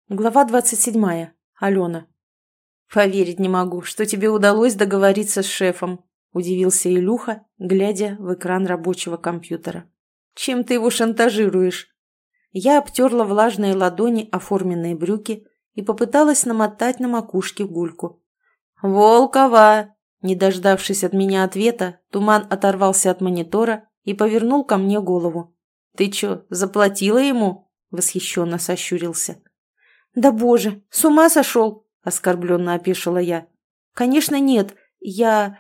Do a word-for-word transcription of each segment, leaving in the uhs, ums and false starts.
Глава двадцать седьмая. Алена. «Поверить не могу, что тебе удалось договориться с шефом», – удивился Илюха, глядя в экран рабочего компьютера. «Чем ты его шантажируешь?» Я обтерла влажные ладони оформленные брюки и попыталась намотать на макушке гульку. «Волкова!» Не дождавшись от меня ответа, Туман оторвался от монитора и повернул ко мне голову. «Ты чё, заплатила ему?» – восхищенно сощурился. «Да боже, с ума сошел!» – оскорбленно опешила я. «Конечно нет, я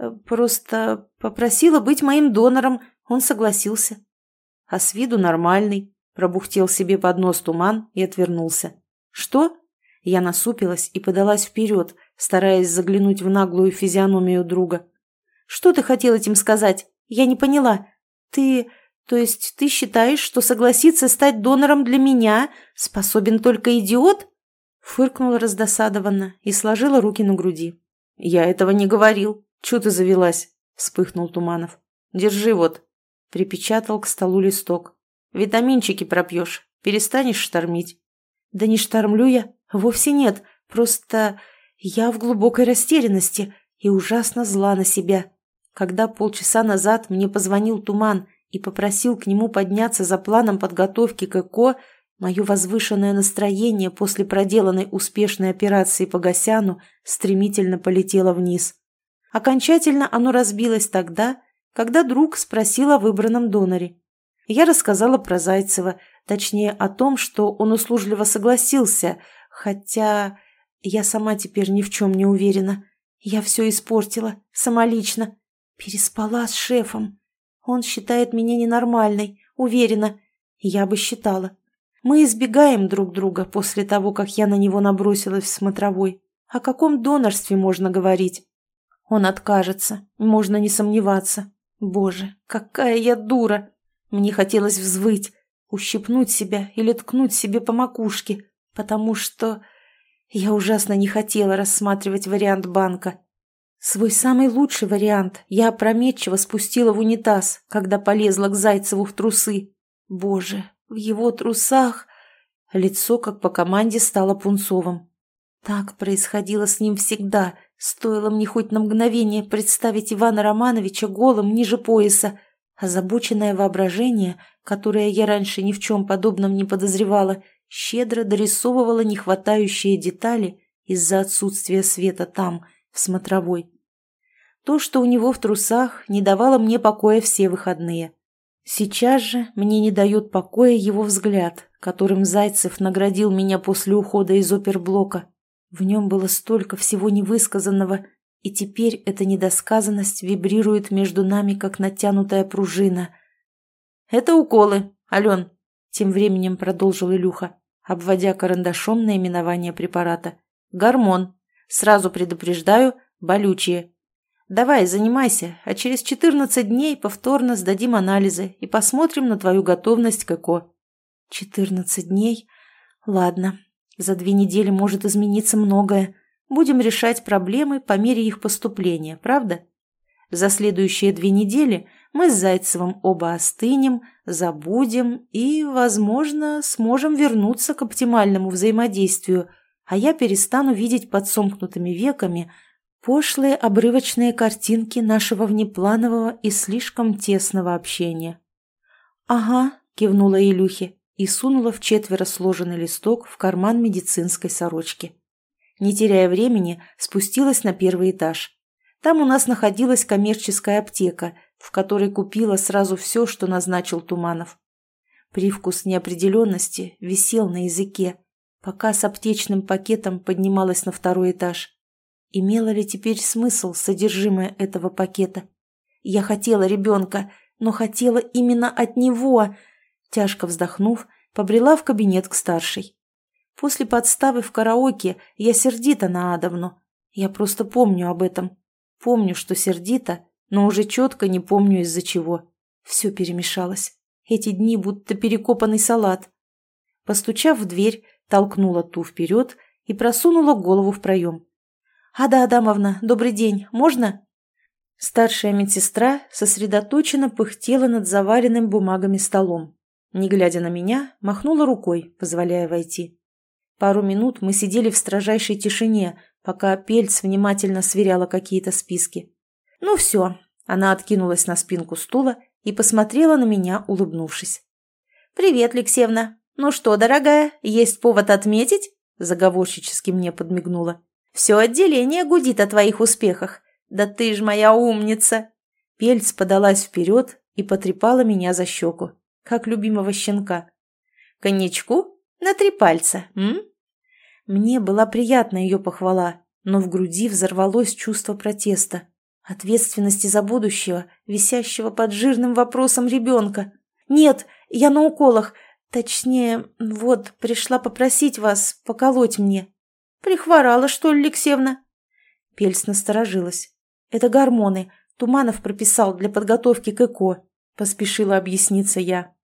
просто попросила быть моим донором, он согласился». «А с виду нормальный», – пробухтел себе под нос Туман и отвернулся. «Что?» Я насупилась и подалась вперед, стараясь заглянуть в наглую физиономию друга. «Что ты хотел этим сказать? Я не поняла. Ты... То есть ты считаешь, что согласиться стать донором для меня способен только идиот?» Фыркнула раздосадованно и сложила руки на груди. «Я этого не говорил. Чё ты завелась?» – вспыхнул Туманов. «Держи вот». Припечатал к столу листок. «Витаминчики пропьешь. Перестанешь штормить». «Да не штормлю я. Вовсе нет. Просто я в глубокой растерянности и ужасно зла на себя. Когда полчаса назад мне позвонил Туман и попросил к нему подняться за планом подготовки к ЭКО, мое возвышенное настроение после проделанной успешной операции по Гасяну стремительно полетело вниз. Окончательно оно разбилось тогда, когда друг спросил о выбранном доноре. Я рассказала про Зайцева, точнее о том, что он услужливо согласился, хотя я сама теперь ни в чем не уверена. Я все испортила, самолично. Переспала с шефом. Он считает меня ненормальной, уверена. Я бы считала. Мы избегаем друг друга после того, как я на него набросилась в смотровой. О каком донорстве можно говорить? Он откажется, можно не сомневаться. Боже, какая я дура! Мне хотелось взвыть, ущипнуть себя или ткнуть себе по макушке, потому что я ужасно не хотела рассматривать вариант банка. Свой самый лучший вариант я опрометчиво спустила в унитаз, когда полезла к Зайцеву в трусы. Боже, в его трусах... Лицо, как по команде, стало пунцовым. Так происходило с ним всегда. Стоило мне хоть на мгновение представить Ивана Романовича голым ниже пояса. Озабоченное воображение, которое я раньше ни в чем подобном не подозревала, щедро дорисовывало нехватающие детали из-за отсутствия света там, в смотровой. То, что у него в трусах, не давало мне покоя все выходные. Сейчас же мне не дает покоя его взгляд, которым Зайцев наградил меня после ухода из оперблока. В нем было столько всего невысказанного, и теперь эта недосказанность вибрирует между нами, как натянутая пружина. «Это уколы, Ален», — тем временем продолжил Илюха, обводя карандашом наименование препарата. «Гормон. Сразу предупреждаю, болючие. Давай, занимайся, а через четырнадцать дней повторно сдадим анализы и посмотрим на твою готовность к ЭКО». «Четырнадцать дней? Ладно, за две недели может измениться многое. Будем решать проблемы по мере их поступления, правда? За следующие две недели мы с Зайцевым оба остынем, забудем и, возможно, сможем вернуться к оптимальному взаимодействию, а я перестану видеть под сомкнутыми веками пошлые обрывочные картинки нашего внепланового и слишком тесного общения». «Ага», — кивнула Илюхе и сунула в четверо сложенный листок в карман медицинской сорочки. Не теряя времени, спустилась на первый этаж. Там у нас находилась коммерческая аптека, в которой купила сразу все, что назначил Туманов. Привкус неопределенности висел на языке, пока с аптечным пакетом поднималась на второй этаж. Имело ли теперь смысл содержимое этого пакета? Я хотела ребенка, но хотела именно от него. Тяжко вздохнув, побрела в кабинет к старшей. После подставы в караоке я сердита на Адовну. Я просто помню об этом. Помню, что сердита, но уже четко не помню из-за чего. Все перемешалось. Эти дни будто перекопанный салат. Постучав в дверь, толкнула ту вперед и просунула голову в проем. «Ада Адамовна, добрый день, можно?» Старшая медсестра сосредоточенно пыхтела над заваленным бумагами столом. Не глядя на меня, махнула рукой, позволяя войти. Пару минут мы сидели в строжайшей тишине, пока Пельц внимательно сверяла какие-то списки. «Ну все», — она откинулась на спинку стула и посмотрела на меня, улыбнувшись. «Привет, Алексеевна. Ну что, дорогая, есть повод отметить?» Заговорщически мне подмигнула. «Все отделение гудит о твоих успехах. Да ты ж моя умница!» Пельц подалась вперед и потрепала меня за щеку, как любимого щенка. «Коньячку? На три пальца, м?» Мне была приятна ее похвала, но в груди взорвалось чувство протеста, ответственности за будущего, висящего под жирным вопросом ребенка. «Нет, я на уколах. Точнее, вот, пришла попросить вас поколоть мне». «Прихворала, что ли, Алексеевна?» Пельц насторожилась. «Это гормоны. Туманов прописал для подготовки к ЭКО», — поспешила объясниться я.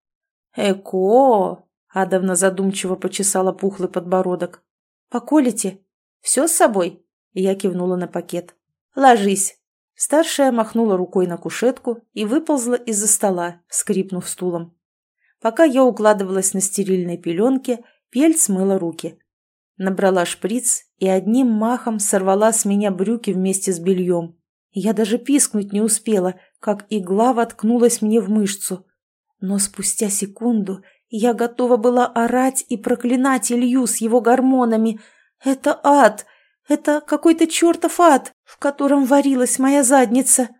«ЭКО?» — Адовна задумчиво почесала пухлый подбородок. «Поколите? Все с собой?» — я кивнула на пакет. «Ложись». Старшая махнула рукой на кушетку и выползла из-за стола, скрипнув стулом. Пока я укладывалась на стерильной пеленке, Пельц мыла руки. Набрала шприц и одним махом сорвала с меня брюки вместе с бельем. Я даже пискнуть не успела, как игла воткнулась мне в мышцу. Но спустя секунду я готова была орать и проклинать Илью с его гормонами. Это ад! Это какой-то чертов ад, в котором варилась моя задница.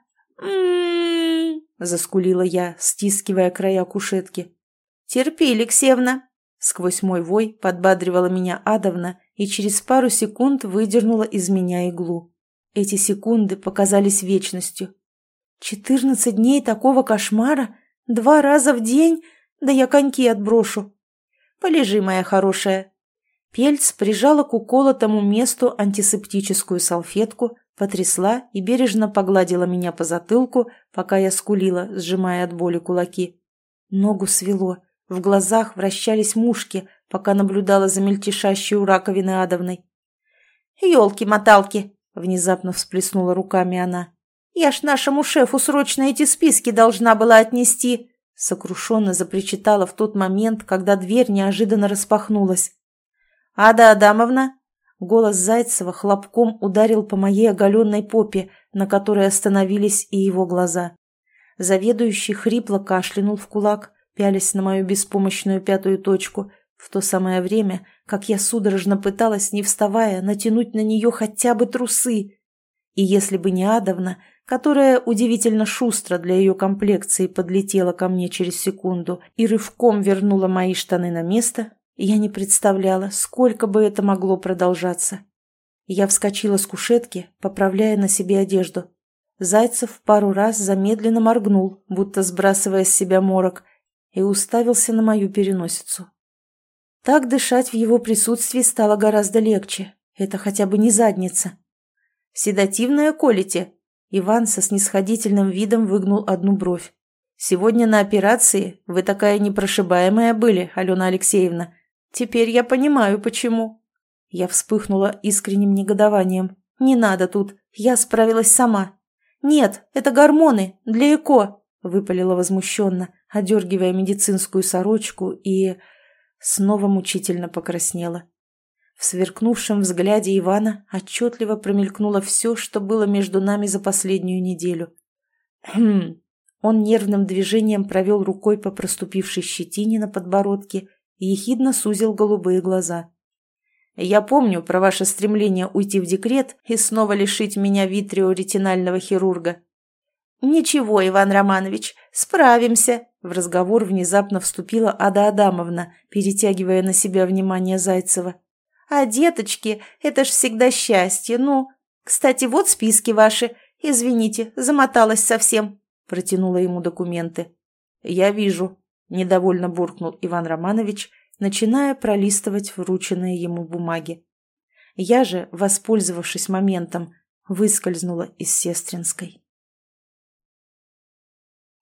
«М-м-м», заскулила я, стискивая края кушетки. «Терпи, Алексеевна!» Сквозь мой вой подбадривала меня Адовна и через пару секунд выдернула из меня иглу. Эти секунды показались вечностью. Четырнадцать дней такого кошмара? Два раза в день? Да я коньки отброшу. Полежи, моя хорошая. Пельц прижала к уколотому месту антисептическую салфетку, потрясла и бережно погладила меня по затылку, пока я скулила, сжимая от боли кулаки. Ногу свело, в глазах вращались мушки, пока наблюдала за мельтешащей у раковины Адовной. «Елки-моталки!» — внезапно всплеснула руками она. «Я ж нашему шефу срочно эти списки должна была отнести!» Сокрушенно запричитала в тот момент, когда дверь неожиданно распахнулась. «Ада Адамовна!» Голос Зайцева хлопком ударил по моей оголенной попе, на которой остановились и его глаза. Заведующий хрипло кашлянул в кулак, пялясь на мою беспомощную пятую точку, в то самое время, как я судорожно пыталась, не вставая, натянуть на нее хотя бы трусы. И если бы не Адовна, которая удивительно шустро для ее комплекции подлетела ко мне через секунду и рывком вернула мои штаны на место, я не представляла, сколько бы это могло продолжаться. Я вскочила с кушетки, поправляя на себе одежду. Зайцев пару раз замедленно моргнул, будто сбрасывая с себя морок, и уставился на мою переносицу. Так дышать в его присутствии стало гораздо легче. Это хотя бы не задница. «Седативное колите?» Иван со снисходительным видом выгнул одну бровь. «Сегодня на операции вы такая непрошибаемая были, Алена Алексеевна. Теперь я понимаю, почему». Я вспыхнула искренним негодованием. «Не надо тут, я справилась сама». «Нет, это гормоны, для ЭКО», — выпалила возмущенно, одергивая медицинскую сорочку и... снова мучительно покраснела. В сверкнувшем взгляде Ивана отчетливо промелькнуло все, что было между нами за последнюю неделю. «Хм...» Он нервным движением провел рукой по проступившей щетине на подбородке и ехидно сузил голубые глаза. «Я помню про ваше стремление уйти в декрет и снова лишить меня витреоретинального хирурга». «Ничего, Иван Романович, справимся», — в разговор внезапно вступила Ада Адамовна, перетягивая на себя внимание Зайцева. «А деточки, это ж всегда счастье, ну. Кстати, вот списки ваши. Извините, замоталась совсем», — протянула ему документы. «Я вижу», — недовольно буркнул Иван Романович, начиная пролистывать врученные ему бумаги. Я же, воспользовавшись моментом, выскользнула из Сестринской.